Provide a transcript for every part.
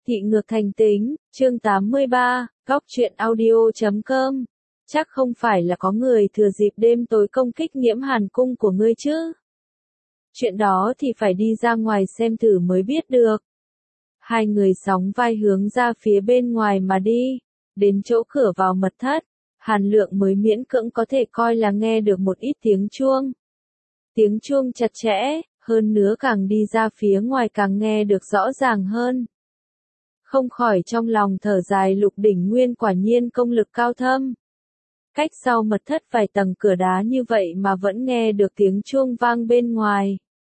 Thị ngược thành tính, chương 83, góc truyện audio.com. Chắc không phải là có người thừa dịp đêm tối công kích Nhiễm Hàn cung của ngươi chứ? Chuyện đó thì phải đi ra ngoài xem thử mới biết được. Hai người sóng vai hướng ra phía bên ngoài mà đi, đến chỗ cửa vào mật thất, Hàn Lượng mới miễn cưỡng có thể coi là nghe được một ít tiếng chuông. Tiếng chuông chặt chẽ, hơn nữa càng đi ra phía ngoài càng nghe được rõ ràng hơn. Không khỏi trong lòng thở dài, Lục Đỉnh Nguyên quả nhiên công lực cao thâm. Cách sau mật thất vài tầng cửa đá như vậy mà vẫn nghe được tiếng chuông vang bên ngoài.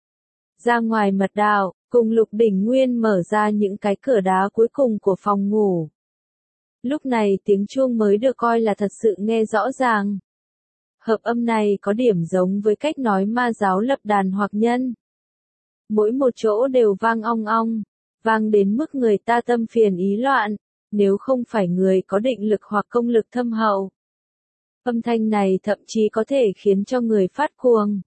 Ra ngoài mật đạo, cùng Lục Đỉnh Nguyên mở ra những cái cửa đá cuối cùng của phòng ngủ. Lúc này tiếng chuông mới được coi là thật sự nghe rõ ràng. Hợp âm này có điểm giống với cách nói ma giáo lập đàn hoặc nhân. Mỗi một chỗ đều vang ong ong, vang đến mức người ta tâm phiền ý loạn, nếu không phải người có định lực hoặc công lực thâm hậu. Âm thanh này thậm chí có thể khiến cho người phát cuồng.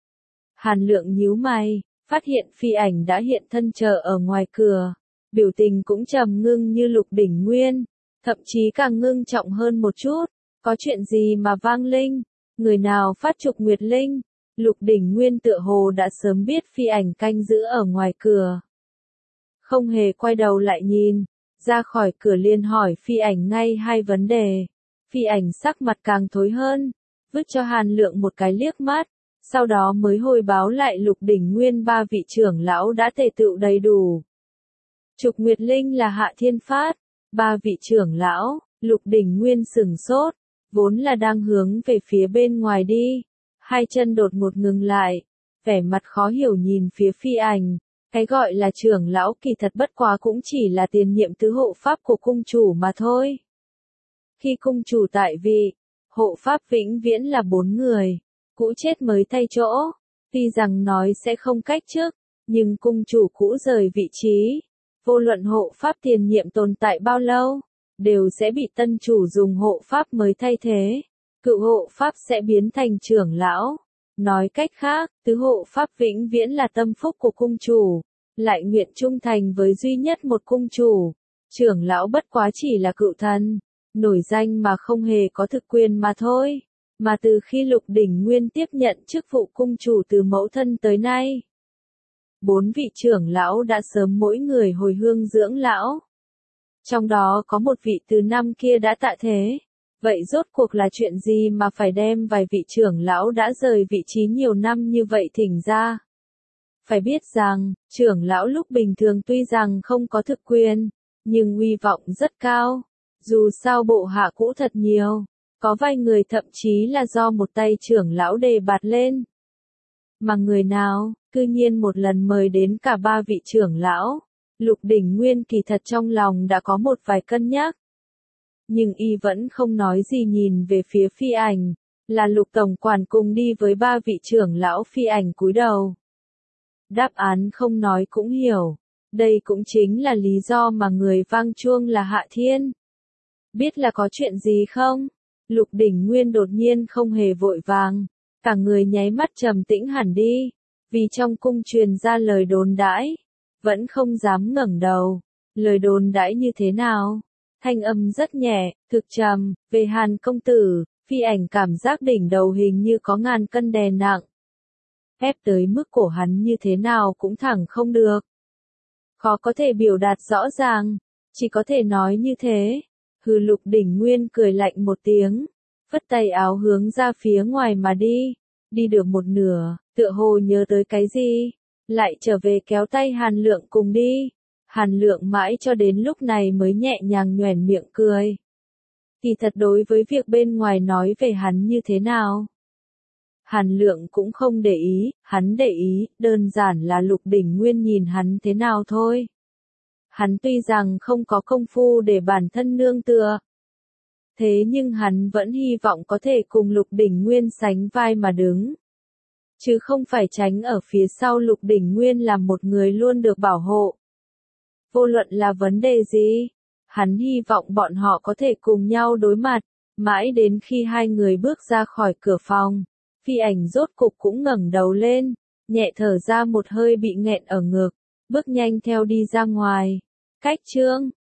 Hàn Lượng nhíu mày, phát hiện Phi Ảnh đã hiện thân chờ ở ngoài cửa, biểu tình cũng trầm ngưng như Lục Đỉnh Nguyên, thậm chí càng ngưng trọng hơn một chút. Có chuyện gì mà vang linh? Người nào phát trục Nguyệt Linh? Lục Đỉnh Nguyên tựa hồ đã sớm biết Phi Ảnh canh giữ ở ngoài cửa. Không hề quay đầu lại nhìn, ra khỏi cửa liền hỏi Phi Ảnh ngay hai vấn đề. Phi Ảnh sắc mặt càng thối hơn, vứt cho Hàn Lượng một cái liếc mắt, sau đó mới hồi báo lại Lục Đỉnh Nguyên ba vị trưởng lão đã tề tựu đầy đủ. Trục Nguyệt Linh là Hạ Thiên Phát, ba vị trưởng lão. Lục Đỉnh Nguyên sửng sốt, vốn là đang hướng về phía bên ngoài đi, hai chân đột ngột ngừng lại, vẻ mặt khó hiểu nhìn phía Phi Ảnh. Cái gọi là trưởng lão kỳ thật bất quá cũng chỉ là tiền nhiệm tứ hộ pháp của cung chủ mà thôi. Khi cung chủ tại vị, hộ pháp vĩnh viễn là 4 người, cũ chết mới thay chỗ. Tuy rằng nói sẽ không cách chức, nhưng cung chủ cũ rời vị trí, vô luận hộ pháp tiền nhiệm tồn tại bao lâu, đều sẽ bị tân chủ dùng hộ pháp mới thay thế. Cựu hộ pháp sẽ biến thành trưởng lão. Nói cách khác, tứ hộ pháp vĩnh viễn là tâm phúc của cung chủ, lại nguyện trung thành với duy nhất một cung chủ. Trưởng lão bất quá chỉ là cựu thần, nổi danh mà không hề có thực quyền mà thôi. Mà từ khi Lục Đỉnh Nguyên tiếp nhận chức vụ cung chủ từ mẫu thân tới nay, 4 vị trưởng lão đã sớm mỗi người hồi hương dưỡng lão. Trong đó có một vị từ năm kia đã tạ thế. Vậy rốt cuộc là chuyện gì mà phải đem vài vị trưởng lão đã rời vị trí nhiều năm như vậy thỉnh ra? Phải biết rằng, trưởng lão lúc bình thường tuy rằng không có thực quyền, nhưng uy vọng rất cao. Dù sao bộ hạ cũ thật nhiều, có vài người thậm chí là do một tay trưởng lão đề bạt lên. Mà người nào, cư nhiên một lần mời đến cả ba vị trưởng lão. Lục Đỉnh Nguyên kỳ thật trong lòng đã có một vài cân nhắc. Nhưng y vẫn không nói gì, nhìn về phía Phi Ảnh, là Lục tổng quản cùng đi với ba vị trưởng lão. Phi Ảnh cúi đầu. Đáp án không nói cũng hiểu, đây cũng chính là lý do mà người vang chuông là Hạ Thiên. Biết là có chuyện gì không? Lục Đỉnh Nguyên đột nhiên không hề vội vàng, cả người nháy mắt trầm tĩnh hẳn đi, vì trong cung truyền ra lời đồn đãi, vẫn không dám ngẩng đầu. Lời đồn đãi như thế nào? Thanh âm rất nhẹ, thực trầm, về Hàn công tử. Phi Ảnh cảm giác đỉnh đầu hình như có ngàn cân đè nặng, ép tới mức cổ hắn như thế nào cũng thẳng không được. Khó có thể biểu đạt rõ ràng, chỉ có thể nói như thế. Hừ, Lục Đỉnh Nguyên cười lạnh một tiếng, phất tay áo hướng ra phía ngoài mà đi. Đi được một nửa, tựa hồ nhớ tới cái gì, lại trở về kéo tay Hàn Lượng cùng đi. Hàn Lượng mãi cho đến lúc này mới nhẹ nhàng nhoẻn miệng cười. Kỳ thật đối với việc bên ngoài nói về hắn như thế nào, Hàn Lượng cũng không để ý, hắn để ý, đơn giản là Lục Đỉnh Nguyên nhìn hắn thế nào thôi. Hắn tuy rằng không có công phu để bản thân nương tựa, thế nhưng hắn vẫn hy vọng có thể cùng Lục Đỉnh Nguyên sánh vai mà đứng. Chứ không phải tránh ở phía sau Lục Đỉnh Nguyên làm một người luôn được bảo hộ. Vô luận là vấn đề gì, hắn hy vọng bọn họ có thể cùng nhau đối mặt, mãi đến khi hai người bước ra khỏi cửa phòng. Phi Ảnh rốt cục cũng ngẩng đầu lên, nhẹ thở ra một hơi bị nghẹn ở ngực, bước nhanh theo đi ra ngoài. Cách chương